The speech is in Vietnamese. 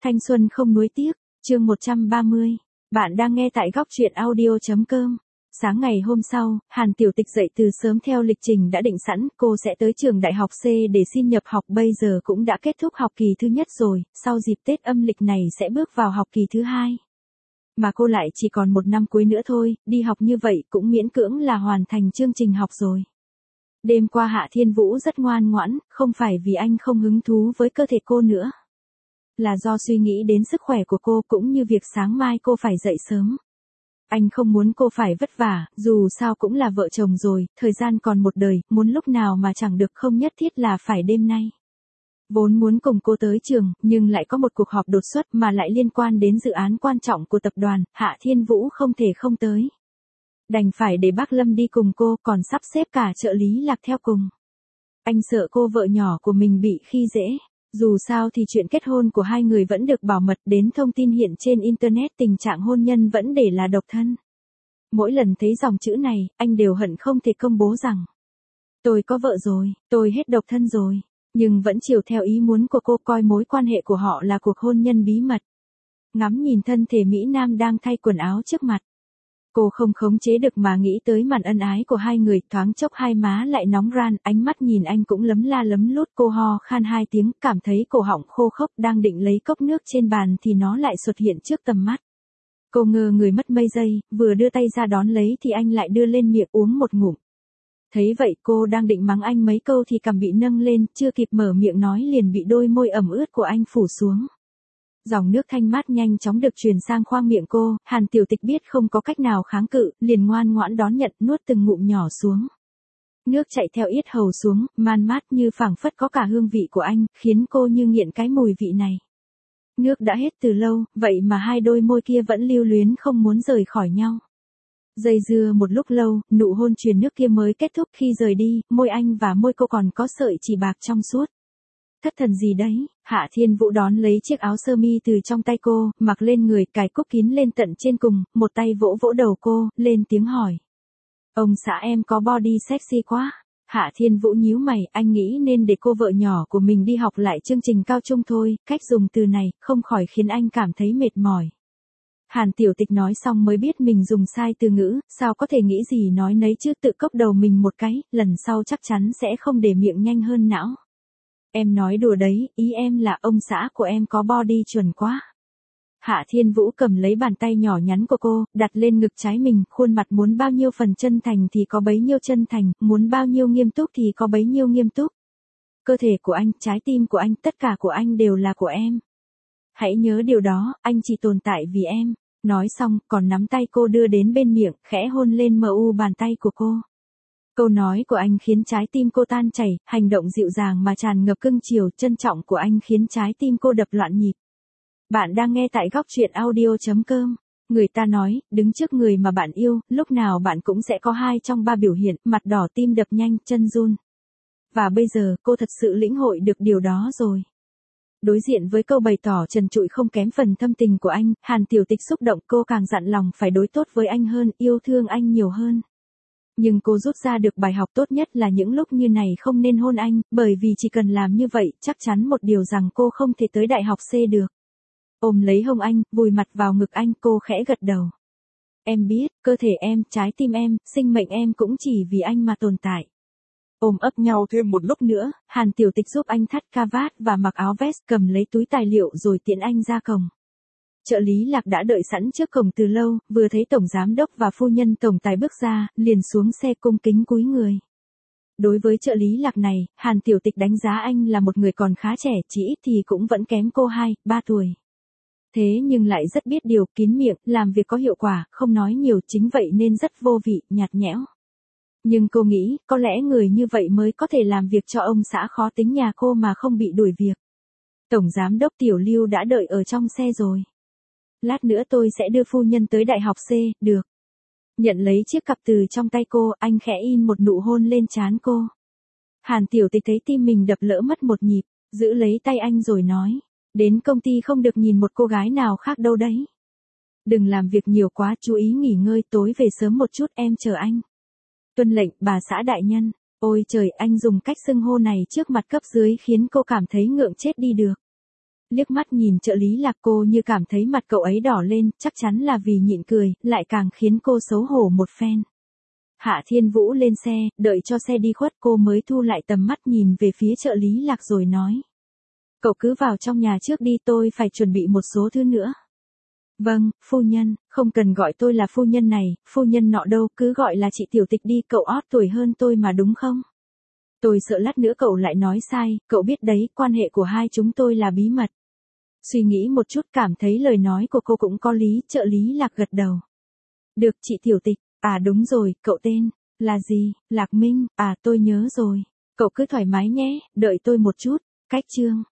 Thanh xuân không nuối tiếc, chương 130. Bạn đang nghe tại góc truyện audio.com. Sáng ngày hôm sau, Hàn Tiểu Tịch dậy từ sớm theo lịch trình đã định sẵn, cô sẽ tới trường đại học C để xin nhập học, bây giờ cũng đã kết thúc học kỳ thứ nhất rồi, sau dịp Tết âm lịch này sẽ bước vào học kỳ thứ hai. Mà cô lại chỉ còn một năm cuối nữa thôi, đi học như vậy cũng miễn cưỡng là hoàn thành chương trình học rồi. Đêm qua Hạ Thiên Vũ rất ngoan ngoãn, không phải vì anh không hứng thú với cơ thể cô nữa. Là do suy nghĩ đến sức khỏe của cô cũng như việc sáng mai cô phải dậy sớm. Anh không muốn cô phải vất vả, dù sao cũng là vợ chồng rồi, thời gian còn một đời, muốn lúc nào mà chẳng được, không nhất thiết là phải đêm nay. Vốn muốn cùng cô tới trường, nhưng lại có một cuộc họp đột xuất mà lại liên quan đến dự án quan trọng của tập đoàn, Hạ Thiên Vũ không thể không tới. Đành phải để bác Lâm đi cùng cô, còn sắp xếp cả trợ lý Lạc theo cùng. Anh sợ cô vợ nhỏ của mình bị khi dễ. Dù sao thì chuyện kết hôn của hai người vẫn được bảo mật, đến thông tin hiện trên Internet tình trạng hôn nhân vẫn để là độc thân. Mỗi lần thấy dòng chữ này, anh đều hận không thể công bố rằng tôi có vợ rồi, tôi hết độc thân rồi, nhưng vẫn chiều theo ý muốn của cô, coi mối quan hệ của họ là cuộc hôn nhân bí mật. Ngắm nhìn thân thể Mỹ Nam đang thay quần áo trước mặt. Cô không khống chế được mà nghĩ tới màn ân ái của hai người, thoáng chốc hai má lại nóng ran, ánh mắt nhìn anh cũng lấm la lấm lút, cô ho khan hai tiếng, cảm thấy cổ họng khô khốc, đang định lấy cốc nước trên bàn thì nó lại xuất hiện trước tầm mắt. Cô ngơ người mất mấy giây, vừa đưa tay ra đón lấy thì anh lại đưa lên miệng uống một ngụm. Thấy vậy cô đang định mắng anh mấy câu thì cằm bị nâng lên, chưa kịp mở miệng nói liền bị đôi môi ẩm ướt của anh phủ xuống. Dòng nước thanh mát nhanh chóng được truyền sang khoang miệng cô, Hàn Tiểu Tịch biết không có cách nào kháng cự, liền ngoan ngoãn đón nhận, nuốt từng ngụm nhỏ xuống. Nước chạy theo yết hầu xuống, man mát như phảng phất có cả hương vị của anh, khiến cô như nghiện cái mùi vị này. Nước đã hết từ lâu, vậy mà hai đôi môi kia vẫn lưu luyến không muốn rời khỏi nhau. Dây dưa một lúc lâu, nụ hôn truyền nước kia mới kết thúc, khi rời đi, môi anh và môi cô còn có sợi chỉ bạc trong suốt. Thất thần gì đấy? Hạ Thiên Vũ đón lấy chiếc áo sơ mi từ trong tay cô, mặc lên người, cài cúc kín lên tận trên cùng, một tay vỗ vỗ đầu cô, lên tiếng hỏi. Ông xã em có body sexy quá. Hạ Thiên Vũ nhíu mày, anh nghĩ nên để cô vợ nhỏ của mình đi học lại chương trình cao trung thôi, cách dùng từ này, không khỏi khiến anh cảm thấy mệt mỏi. Hàn Tiểu Tịch nói xong mới biết mình dùng sai từ ngữ, sao có thể nghĩ gì nói nấy chứ, tự cốc đầu mình một cái, lần sau chắc chắn sẽ không để miệng nhanh hơn não. Em nói đùa đấy, ý em là ông xã của em có body chuẩn quá. Hạ Thiên Vũ cầm lấy bàn tay nhỏ nhắn của cô, đặt lên ngực trái mình, khuôn mặt muốn bao nhiêu phần chân thành thì có bấy nhiêu chân thành, muốn bao nhiêu nghiêm túc thì có bấy nhiêu nghiêm túc. Cơ thể của anh, trái tim của anh, tất cả của anh đều là của em. Hãy nhớ điều đó, anh chỉ tồn tại vì em. Nói xong, còn nắm tay cô đưa đến bên miệng, khẽ hôn lên bàn tay của cô. Câu nói của anh khiến trái tim cô tan chảy, hành động dịu dàng mà tràn ngập cưng chiều, trân trọng của anh khiến trái tim cô đập loạn nhịp. Bạn đang nghe tại góc truyện audio.com. Người ta nói, đứng trước người mà bạn yêu, lúc nào bạn cũng sẽ có hai trong ba biểu hiện, mặt đỏ, tim đập nhanh, chân run. Và bây giờ, cô thật sự lĩnh hội được điều đó rồi. Đối diện với câu bày tỏ trần trụi không kém phần thâm tình của anh, Hàn Tiểu Tịch xúc động, cô càng dặn lòng phải đối tốt với anh hơn, yêu thương anh nhiều hơn. Nhưng cô rút ra được bài học tốt nhất là những lúc như này không nên hôn anh, bởi vì chỉ cần làm như vậy, chắc chắn một điều rằng cô không thể tới đại học C được. Ôm lấy hông anh, vùi mặt vào ngực anh, cô khẽ gật đầu. Em biết, cơ thể em, trái tim em, sinh mệnh em cũng chỉ vì anh mà tồn tại. Ôm ấp nhau thêm một lúc nữa, Hàn Tiểu Tịch giúp anh thắt cravat và mặc áo vest, cầm lấy túi tài liệu rồi tiễn anh ra cổng. Trợ lý Lạc đã đợi sẵn trước cổng từ lâu, vừa thấy tổng giám đốc và phu nhân tổng tài bước ra, liền xuống xe cung kính cúi người. Đối với trợ lý Lạc này, Hàn Tiểu Tịch đánh giá anh là một người còn khá trẻ, chỉ ít thì cũng vẫn kém cô 2-3 tuổi. Thế nhưng lại rất biết điều, kín miệng, làm việc có hiệu quả, không nói nhiều, chính vậy nên rất vô vị, nhạt nhẽo. Nhưng cô nghĩ, có lẽ người như vậy mới có thể làm việc cho ông xã khó tính nhà cô mà không bị đuổi việc. Tổng giám đốc Tiểu Lưu đã đợi ở trong xe rồi. Lát nữa tôi sẽ đưa phu nhân tới đại học C, được. Nhận lấy chiếc cặp từ trong tay cô, anh khẽ in một nụ hôn lên trán cô. Hàn Tiểu Tịch thấy tim mình đập lỡ mất một nhịp, giữ lấy tay anh rồi nói. Đến công ty không được nhìn một cô gái nào khác đâu đấy. Đừng làm việc nhiều quá, chú ý nghỉ ngơi, tối về sớm một chút, em chờ anh. Tuân lệnh, bà xã đại nhân. Ôi trời, anh dùng cách xưng hô này trước mặt cấp dưới khiến cô cảm thấy ngượng chết đi được. Liếc mắt nhìn trợ lý Lạc, cô như cảm thấy mặt cậu ấy đỏ lên, chắc chắn là vì nhịn cười, lại càng khiến cô xấu hổ một phen. Hạ Thiên Vũ lên xe, đợi cho xe đi khuất cô mới thu lại tầm mắt nhìn về phía trợ lý Lạc rồi nói. Cậu cứ vào trong nhà trước đi, tôi phải chuẩn bị một số thứ nữa. Vâng, phu nhân, không cần gọi tôi là phu nhân này, phu nhân nọ đâu, cứ gọi là chị Tiểu Tịch đi, cậu ót tuổi hơn tôi mà đúng không? Tôi sợ lát nữa cậu lại nói sai, cậu biết đấy, quan hệ của hai chúng tôi là bí mật. Suy nghĩ một chút cảm thấy lời nói của cô cũng có lý, trợ lý Lạc gật đầu. Được chị Tiểu Tịch, à đúng rồi, cậu tên, là gì, Lạc Minh, à tôi nhớ rồi. Cậu cứ thoải mái nhé, đợi tôi một chút, cách chương.